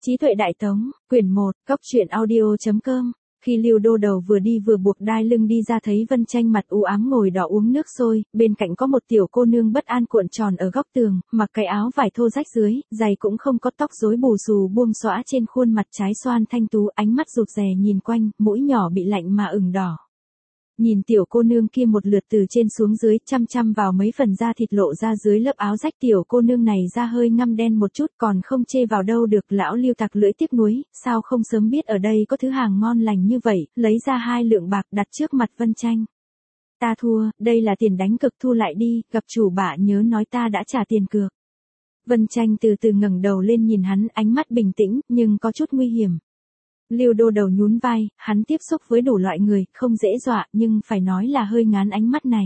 Trí tuệ đại tống, quyển 1, Cóc truyện audio.com. Khi Lưu Đô Đầu vừa đi vừa buộc đai lưng đi ra thấy Vân Tranh mặt u ám ngồi đỏ uống nước sôi, bên cạnh có một tiểu cô nương bất an cuộn tròn ở góc tường, mặc cái áo vải thô rách dưới, giày cũng không có, tóc rối bù xù buông xõa trên khuôn mặt trái xoan thanh tú, ánh mắt rụt rè nhìn quanh, mũi nhỏ bị lạnh mà ửng đỏ. Nhìn tiểu cô nương kia một lượt từ trên xuống dưới, chăm chăm vào mấy phần da thịt lộ ra dưới lớp áo rách, tiểu cô nương này da hơi ngăm đen một chút, còn không chê vào đâu được. Lão Lưu tặc lưỡi tiếc nuối, sao không sớm biết ở đây có thứ hàng ngon lành như vậy, lấy ra 2 lượng bạc đặt trước mặt Vân Tranh. Ta thua, đây là tiền đánh cược, thu lại đi, gặp chủ bạ nhớ nói ta đã trả tiền cược. Vân Tranh từ từ ngẩng đầu lên nhìn hắn, ánh mắt bình tĩnh, nhưng có chút nguy hiểm. Lưu Đô Đầu nhún vai, hắn tiếp xúc với đủ loại người, không dễ dọa, nhưng phải nói là hơi ngán ánh mắt này.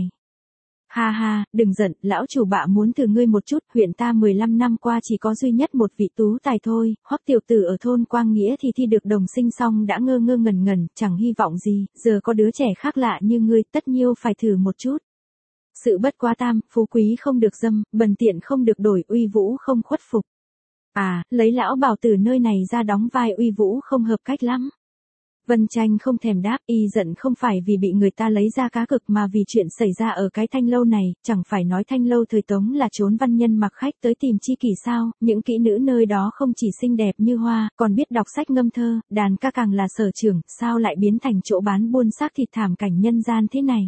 Ha ha, đừng giận, lão chủ bạ muốn thử ngươi một chút, huyện ta 15 năm qua chỉ có duy nhất một vị tú tài thôi, Hoắc tiểu tử ở thôn Quang Nghĩa thì thi được đồng sinh xong đã ngơ ngơ ngẩn ngẩn, chẳng hy vọng gì, giờ có đứa trẻ khác lạ như ngươi, tất nhiêu phải thử một chút. Sự bất quá tam, phú quý không được dâm, bần tiện không được đổi, uy vũ không khuất phục. À, lấy lão bảo tử nơi này ra đóng vai uy vũ không hợp cách lắm. Vân Tranh không thèm đáp, y giận không phải vì bị người ta lấy ra cá cực mà vì chuyện xảy ra ở cái thanh lâu này, chẳng phải nói thanh lâu thời Tống là chốn văn nhân mặc khách tới tìm chi kỷ sao, những kỹ nữ nơi đó không chỉ xinh đẹp như hoa, còn biết đọc sách ngâm thơ, đàn ca càng là sở trường, sao lại biến thành chỗ bán buôn xác thịt thảm cảnh nhân gian thế này.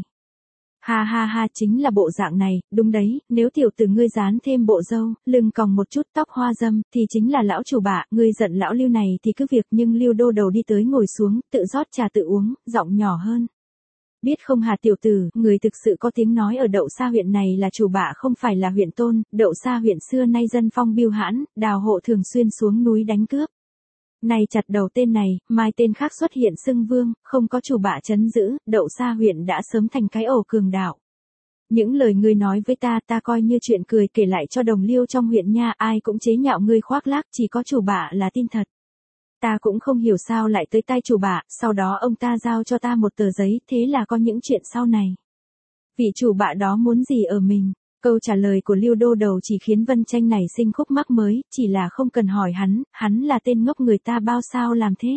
Ha ha ha, chính là bộ dạng này, đúng đấy, nếu tiểu tử ngươi dán thêm bộ râu, lưng còng một chút tóc hoa dâm, thì chính là lão chủ bạ, ngươi giận lão Lưu này thì cứ việc, nhưng Lưu Đô Đầu đi tới ngồi xuống, tự rót trà tự uống, giọng nhỏ hơn. Biết không hả tiểu tử, người thực sự có tiếng nói ở Đậu Sa huyện này là chủ bạ không phải là huyện tôn, Đậu Sa huyện xưa nay dân phong biêu hãn, đào hộ thường xuyên xuống núi đánh cướp. Này chặt đầu tên này, mai tên khác xuất hiện xưng vương, không có chủ bạ trấn giữ, Đậu Sa huyện đã sớm thành cái ổ cường đạo. Những lời ngươi nói với ta coi như chuyện cười kể lại cho đồng liêu trong huyện nha, ai cũng chế nhạo ngươi khoác lác, chỉ có chủ bạ là tin thật. Ta cũng không hiểu sao lại tới tay chủ bạ, sau đó ông ta giao cho ta một tờ giấy, thế là có những chuyện sau này. Vị chủ bạ đó muốn gì ở mình? Câu trả lời của Lưu Đô Đầu chỉ khiến Vân Tranh nảy sinh khúc mắc mới, chỉ là không cần hỏi hắn là tên ngốc người ta bao sao làm thế.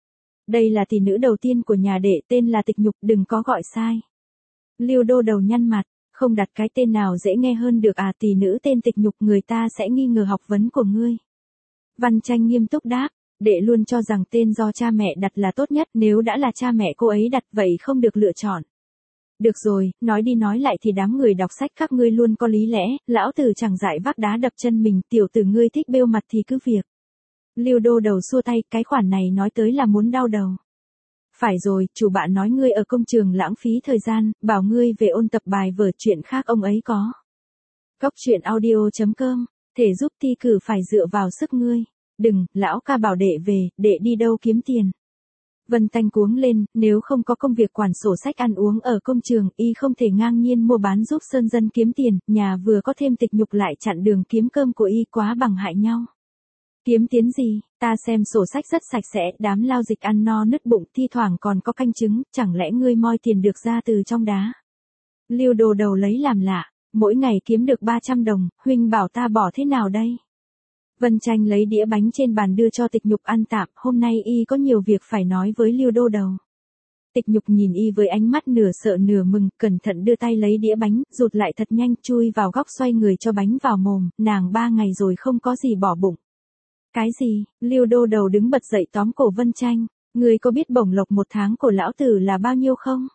Đây là tỷ nữ đầu tiên của nhà đệ, tên là Tịch Nhục, đừng có gọi sai. Lưu Đô Đầu nhăn mặt, không đặt cái tên nào dễ nghe hơn được à, tỷ nữ tên Tịch Nhục, người ta sẽ nghi ngờ học vấn của ngươi. Vân Tranh nghiêm túc đáp, đệ luôn cho rằng tên do cha mẹ đặt là tốt nhất, nếu đã là cha mẹ cô ấy đặt vậy không được lựa chọn. Được rồi, nói đi nói lại thì đám người đọc sách các ngươi luôn có lý lẽ, lão tử chẳng dại vác đá đập chân mình, tiểu tử ngươi thích bêu mặt thì cứ việc. Lưu Đô Đầu xua tay, cái khoản này nói tới là muốn đau đầu. Phải rồi, chủ bạn nói ngươi ở công trường lãng phí thời gian, bảo ngươi về ôn tập bài vở, chuyện khác ông ấy có. Cóc truyện audio.com, thể giúp thi cử phải dựa vào sức ngươi. Đừng, lão ca bảo đệ về, đệ đi đâu kiếm tiền. Vân Tranh cuống lên, nếu không có công việc quản sổ sách ăn uống ở công trường, y không thể ngang nhiên mua bán giúp sơn dân kiếm tiền, nhà vừa có thêm Tịch Nhục lại chặn đường kiếm cơm của y, quá bằng hại nhau. Kiếm tiền gì, ta xem sổ sách rất sạch sẽ, đám lao dịch ăn no nứt bụng, thi thoảng còn có canh trứng, chẳng lẽ ngươi moi tiền được ra từ trong đá. Lưu Đô Đầu lấy làm lạ, mỗi ngày kiếm được 300 đồng, huynh bảo ta bỏ thế nào đây? Vân Tranh lấy đĩa bánh trên bàn đưa cho Tịch Nhục ăn tạm, hôm nay y có nhiều việc phải nói với Lưu Đô Đầu. Tịch Nhục nhìn y với ánh mắt nửa sợ nửa mừng, cẩn thận đưa tay lấy đĩa bánh, rụt lại thật nhanh, chui vào góc xoay người cho bánh vào mồm, nàng 3 ngày rồi không có gì bỏ bụng. Cái gì? Lưu Đô Đầu đứng bật dậy tóm cổ Vân Tranh, ngươi có biết bổng lộc 1 tháng của lão tử là bao nhiêu không?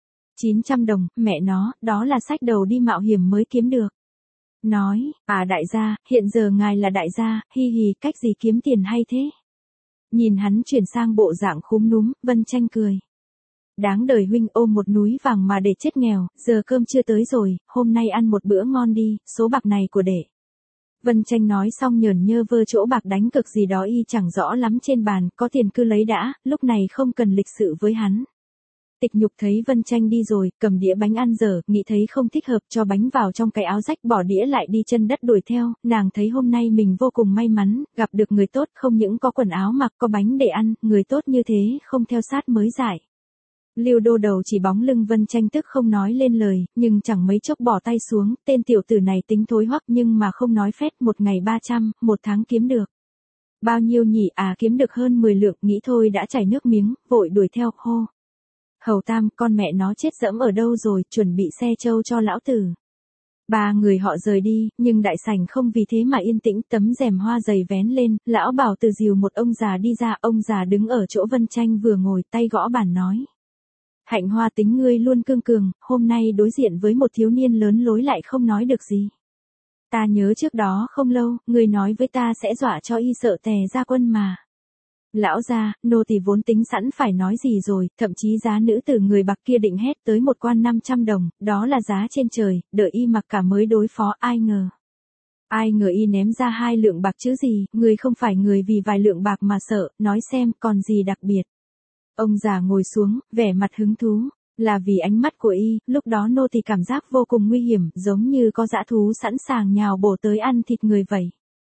900 đồng, mẹ nó, đó là xách đầu đi mạo hiểm mới kiếm được. Nói, à đại gia, hiện giờ ngài là đại gia, hi hi, cách gì kiếm tiền hay thế? Nhìn hắn chuyển sang bộ dạng khúm núm, Vân Tranh cười. Đáng đời huynh ôm một núi vàng mà để chết nghèo, giờ cơm chưa tới rồi, hôm nay ăn một bữa ngon đi, số bạc này của đệ. Vân Tranh nói xong nhởn nhơ vơ chỗ bạc đánh cược gì đó y chẳng rõ lắm trên bàn, có tiền cứ lấy đã, lúc này không cần lịch sự với hắn. Tịch Nhục thấy Vân Tranh đi rồi, cầm đĩa bánh ăn dở, nghĩ thấy không thích hợp cho bánh vào trong cái áo rách, bỏ đĩa lại đi chân đất đuổi theo, nàng thấy hôm nay mình vô cùng may mắn, gặp được người tốt, không những có quần áo mặc, có bánh để ăn, người tốt như thế, không theo sát mới giải. Lưu Đô Đầu chỉ bóng lưng Vân Tranh tức không nói lên lời, nhưng chẳng mấy chốc bỏ tay xuống, tên tiểu tử này tính thối hoắc nhưng mà không nói phét, 1 ngày 300, 1 tháng kiếm được Bao nhiêu nhỉ à, kiếm được hơn 10 lượng, nghĩ thôi đã chảy nước miếng, vội đuổi theo, hô. Hầu Tam, con mẹ nó chết dẫm ở đâu rồi, chuẩn bị xe trâu cho lão tử. Ba người họ rời đi, nhưng đại sảnh không vì thế mà yên tĩnh, tấm rèm hoa dày vén lên, lão Bảo từ dìu một ông già đi ra, ông già đứng ở chỗ Vân Tranh vừa ngồi, tay gõ bàn nói. Hạnh Hoa, tính ngươi luôn cương cường, hôm nay đối diện với một thiếu niên lớn lối lại không nói được gì. Ta nhớ trước đó không lâu, ngươi nói với ta sẽ dọa cho y sợ tè ra quân mà. Lão gia, nô tỳ vốn tính sẵn phải nói gì rồi, thậm chí giá nữ tử người Bạc kia định hét tới một quan 500 đồng, đó là giá trên trời, đợi y mặc cả mới đối phó, ai ngờ y ném ra 2 lượng bạc chứ gì, người không phải người vì vài lượng bạc mà sợ, nói xem còn gì đặc biệt. Ông già ngồi xuống, vẻ mặt hứng thú, là vì ánh mắt của y, lúc đó nô tỳ cảm giác vô cùng nguy hiểm, giống như có dã thú sẵn sàng nhào bổ tới ăn thịt người vậy.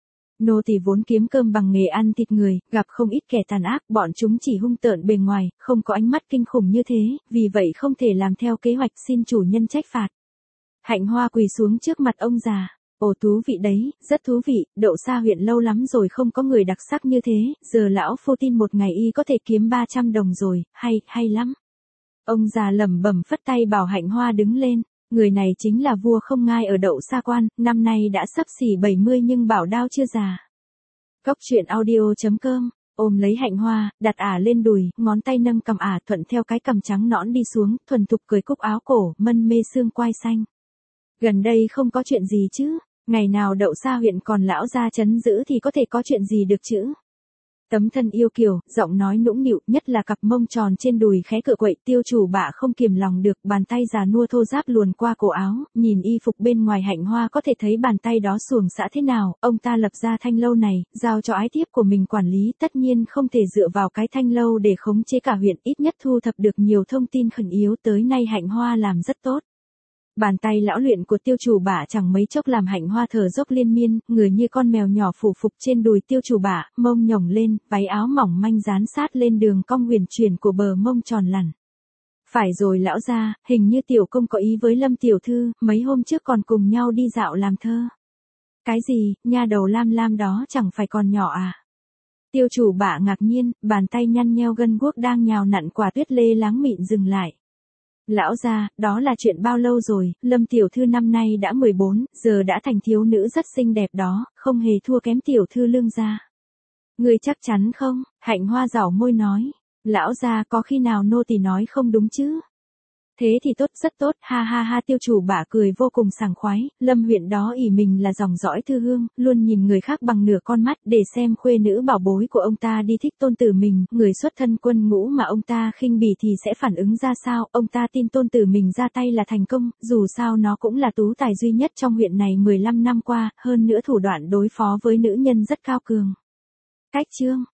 Nô tỳ vốn kiếm cơm bằng nghề ăn thịt người, gặp không ít kẻ tàn ác, bọn chúng chỉ hung tợn bề ngoài, không có ánh mắt kinh khủng như thế, vì vậy không thể làm theo kế hoạch, xin chủ nhân trách phạt. Hạnh Hoa quỳ xuống trước mặt ông già. Ồ, thú vị đấy, rất thú vị, Đậu Sa huyện lâu lắm rồi không có người đặc sắc như thế, giờ lão phu tin một ngày y có thể kiếm 300 đồng rồi, hay lắm. Ông già lẩm bẩm phất tay bảo Hạnh Hoa đứng lên. Người này chính là vua không ngai ở Đậu Sa quan, năm nay đã sắp xỉ 70 nhưng bảo đao chưa già. Góc truyện audio.com, ôm lấy Hạnh Hoa, đặt ả lên đùi, ngón tay nâng cầm ả thuận theo cái cằm trắng nõn đi xuống, thuần thục cởi cúc áo cổ, mân mê xương quai xanh. Gần đây không có chuyện gì chứ, ngày nào Đậu Sa huyện còn lão gia trấn giữ thì có thể có chuyện gì được chứ. Tấm thân yêu kiều, giọng nói nũng nịu, nhất là cặp mông tròn trên đùi khẽ cựa quậy, Tiêu chủ bạ không kiềm lòng được, bàn tay già nua thô ráp luồn qua cổ áo, nhìn y phục bên ngoài Hạnh Hoa có thể thấy bàn tay đó xuồng xã thế nào, ông ta lập ra thanh lâu này, giao cho ái thiếp của mình quản lý, tất nhiên không thể dựa vào cái thanh lâu để khống chế cả huyện, ít nhất thu thập được nhiều thông tin khẩn yếu, tới nay Hạnh Hoa làm rất tốt. Bàn tay lão luyện của Tiêu chủ bạ chẳng mấy chốc làm Hạnh Hoa thở dốc liên miên, người như con mèo nhỏ phủ phục trên đùi Tiêu chủ bạ, mông nhổng lên, váy áo mỏng manh dán sát lên đường cong huyền chuyển của bờ mông tròn lẳn. Phải rồi lão gia, hình như tiểu công có ý với Lâm tiểu thư, mấy hôm trước còn cùng nhau đi dạo làm thơ. Cái gì, nha đầu lam lam đó chẳng phải còn nhỏ à? Tiêu chủ bạ ngạc nhiên, bàn tay nhăn nheo gân guốc đang nhào nặn quả tuyết lê láng mịn dừng lại. Lão gia, đó là chuyện bao lâu rồi, Lâm tiểu thư năm nay đã 14, giờ đã thành thiếu nữ rất xinh đẹp đó, không hề thua kém tiểu thư Lương gia. Ngươi chắc chắn không? Hạnh Hoa giảo môi nói. Lão gia, có khi nào nô tỳ nói không đúng chứ? Thế thì tốt, rất tốt, ha ha ha. Tiêu chủ bạ cười vô cùng sảng khoái, Lâm huyện đó ỷ mình là dòng dõi thư hương, luôn nhìn người khác bằng nửa con mắt để xem khuê nữ bảo bối của ông ta đi thích tôn tử mình, người xuất thân quân ngũ mà ông ta khinh bỉ thì sẽ phản ứng ra sao, ông ta tin tôn tử mình ra tay là thành công, dù sao nó cũng là tú tài duy nhất trong huyện này 15 năm qua, hơn nữa thủ đoạn đối phó với nữ nhân rất cao cường. Cách chương